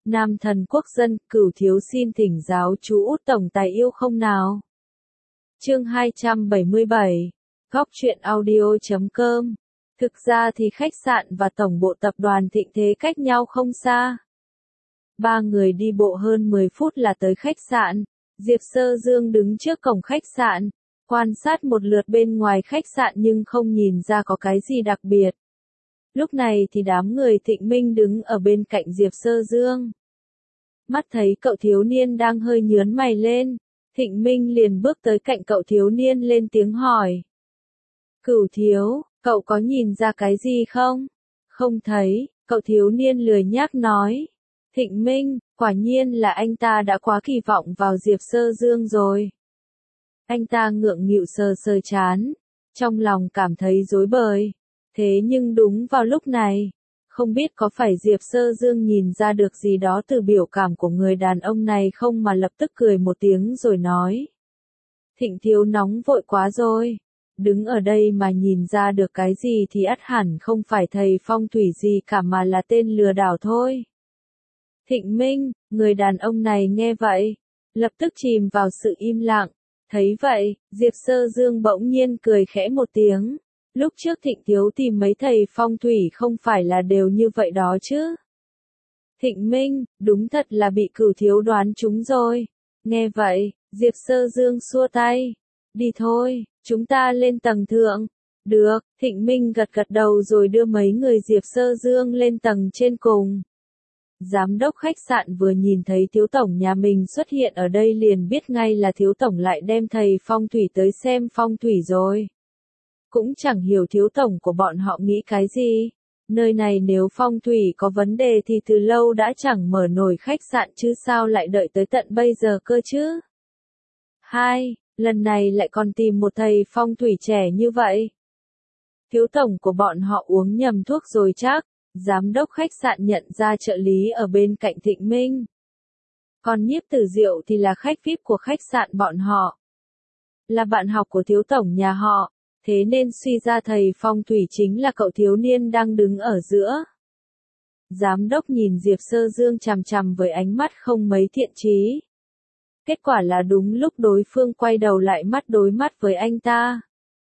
Nam thần quốc dân, Cửu thiếu xin thỉnh giáo chú Út tổng tài yêu không nào. Chương 277, Góc truyện audio.com. Thực ra thì khách sạn và tổng bộ tập đoàn Thịnh Thế cách nhau không xa. Ba người đi bộ hơn 10 phút là tới khách sạn. Diệp Sơ Dương đứng trước cổng khách sạn, quan sát một lượt bên ngoài khách sạn nhưng không nhìn ra có cái gì đặc biệt. Lúc này thì đám người Thịnh Minh đứng ở bên cạnh Diệp Sơ Dương. Mắt thấy cậu thiếu niên đang hơi nhướng mày lên, Thịnh Minh liền bước tới cạnh cậu thiếu niên lên tiếng hỏi. Cửu thiếu, cậu có nhìn ra cái gì không? Không thấy, cậu thiếu niên lười nhác nói. Thịnh Minh, quả nhiên là anh ta đã quá kỳ vọng vào Diệp Sơ Dương rồi. Anh ta ngượng nghịu sờ sờ trán, trong lòng cảm thấy rối bời. Thế nhưng đúng vào lúc này, không biết có phải Diệp Sơ Dương nhìn ra được gì đó từ biểu cảm của người đàn ông này không mà lập tức cười một tiếng rồi nói. Thịnh thiếu nóng vội quá rồi. Đứng ở đây mà nhìn ra được cái gì thì ắt hẳn không phải thầy phong thủy gì cả mà là tên lừa đảo thôi. Thịnh Minh, người đàn ông này nghe vậy, lập tức chìm vào sự im lặng. Thấy vậy, Diệp Sơ Dương bỗng nhiên cười khẽ một tiếng. Lúc trước Thịnh thiếu tìm mấy thầy phong thủy không phải là đều như vậy đó chứ. Thịnh Minh, đúng thật là bị Cửu thiếu đoán trúng rồi. Nghe vậy, Diệp Sơ Dương xua tay. Đi thôi, chúng ta lên tầng thượng. Được, Thịnh Minh gật gật đầu rồi đưa mấy người Diệp Sơ Dương lên tầng trên cùng. Giám đốc khách sạn vừa nhìn thấy thiếu tổng nhà mình xuất hiện ở đây liền biết ngay là thiếu tổng lại đem thầy phong thủy tới xem phong thủy rồi. Cũng chẳng hiểu thiếu tổng của bọn họ nghĩ cái gì. Nơi này nếu phong thủy có vấn đề thì từ lâu đã chẳng mở nổi khách sạn chứ sao lại đợi tới tận bây giờ cơ chứ. Lần này lại còn tìm một thầy phong thủy trẻ như vậy. Thiếu tổng của bọn họ uống nhầm thuốc rồi chắc. Giám đốc khách sạn nhận ra trợ lý ở bên cạnh Thịnh Minh. Còn Nhiếp Tử Diệu thì là khách VIP của khách sạn bọn họ. Là bạn học của thiếu tổng nhà họ, thế nên suy ra thầy phong thủy chính là cậu thiếu niên đang đứng ở giữa. Giám đốc nhìn Diệp Sơ Dương chằm chằm với ánh mắt không mấy thiện chí. Kết quả là đúng lúc đối phương quay đầu lại mắt đối mắt với anh ta.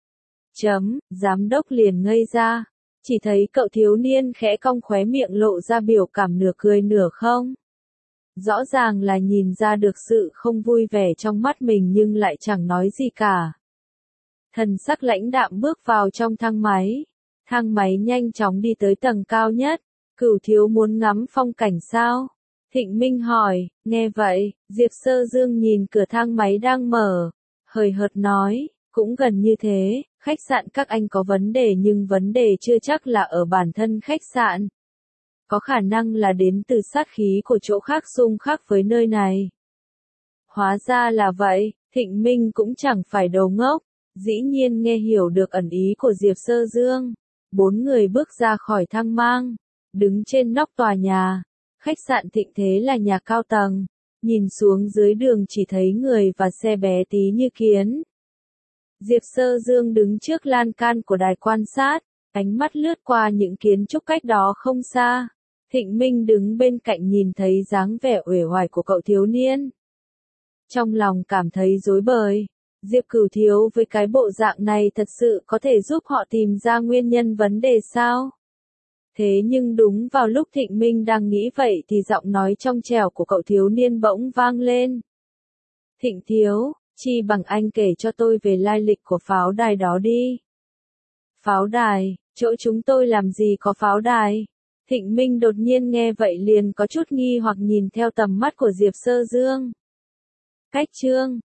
Giám đốc liền ngây ra. Chỉ thấy cậu thiếu niên khẽ cong khóe miệng lộ ra biểu cảm nửa cười nửa không. Rõ ràng là nhìn ra được sự không vui vẻ trong mắt mình nhưng lại chẳng nói gì cả. Thần sắc lãnh đạm bước vào trong thang máy. Thang máy nhanh chóng đi tới tầng cao nhất. Cửu thiếu muốn ngắm phong cảnh sao? Thịnh Minh hỏi. Nghe vậy, Diệp Sơ Dương nhìn cửa thang máy đang mở. Hời hợt nói. Cũng gần như thế, khách sạn các anh có vấn đề nhưng vấn đề chưa chắc là ở bản thân khách sạn. Có khả năng là đến từ sát khí của chỗ khác xung khắc với nơi này. Hóa ra là vậy, Thịnh Minh cũng chẳng phải đồ ngốc, dĩ nhiên nghe hiểu được ẩn ý của Diệp Sơ Dương. Bốn người bước ra khỏi thang mang, đứng trên nóc tòa nhà. Khách sạn Thịnh Thế là nhà cao tầng, nhìn xuống dưới đường chỉ thấy người và xe bé tí như kiến. Diệp Sơ Dương đứng trước lan can của đài quan sát, ánh mắt lướt qua những kiến trúc cách đó không xa. Thịnh Minh đứng bên cạnh nhìn thấy dáng vẻ uể oải của cậu thiếu niên. Trong lòng cảm thấy rối bời, Diệp Cửu thiếu với cái bộ dạng này thật sự có thể giúp họ tìm ra nguyên nhân vấn đề sao? Thế nhưng đúng vào lúc Thịnh Minh đang nghĩ vậy thì giọng nói trong trẻo của cậu thiếu niên bỗng vang lên. Thịnh thiếu, chi bằng anh kể cho tôi về lai lịch của pháo đài đó đi. Pháo đài, chỗ chúng tôi làm gì có pháo đài? Thịnh Minh đột nhiên nghe vậy liền có chút nghi hoặc nhìn theo tầm mắt của Diệp Sơ Dương. Cách chương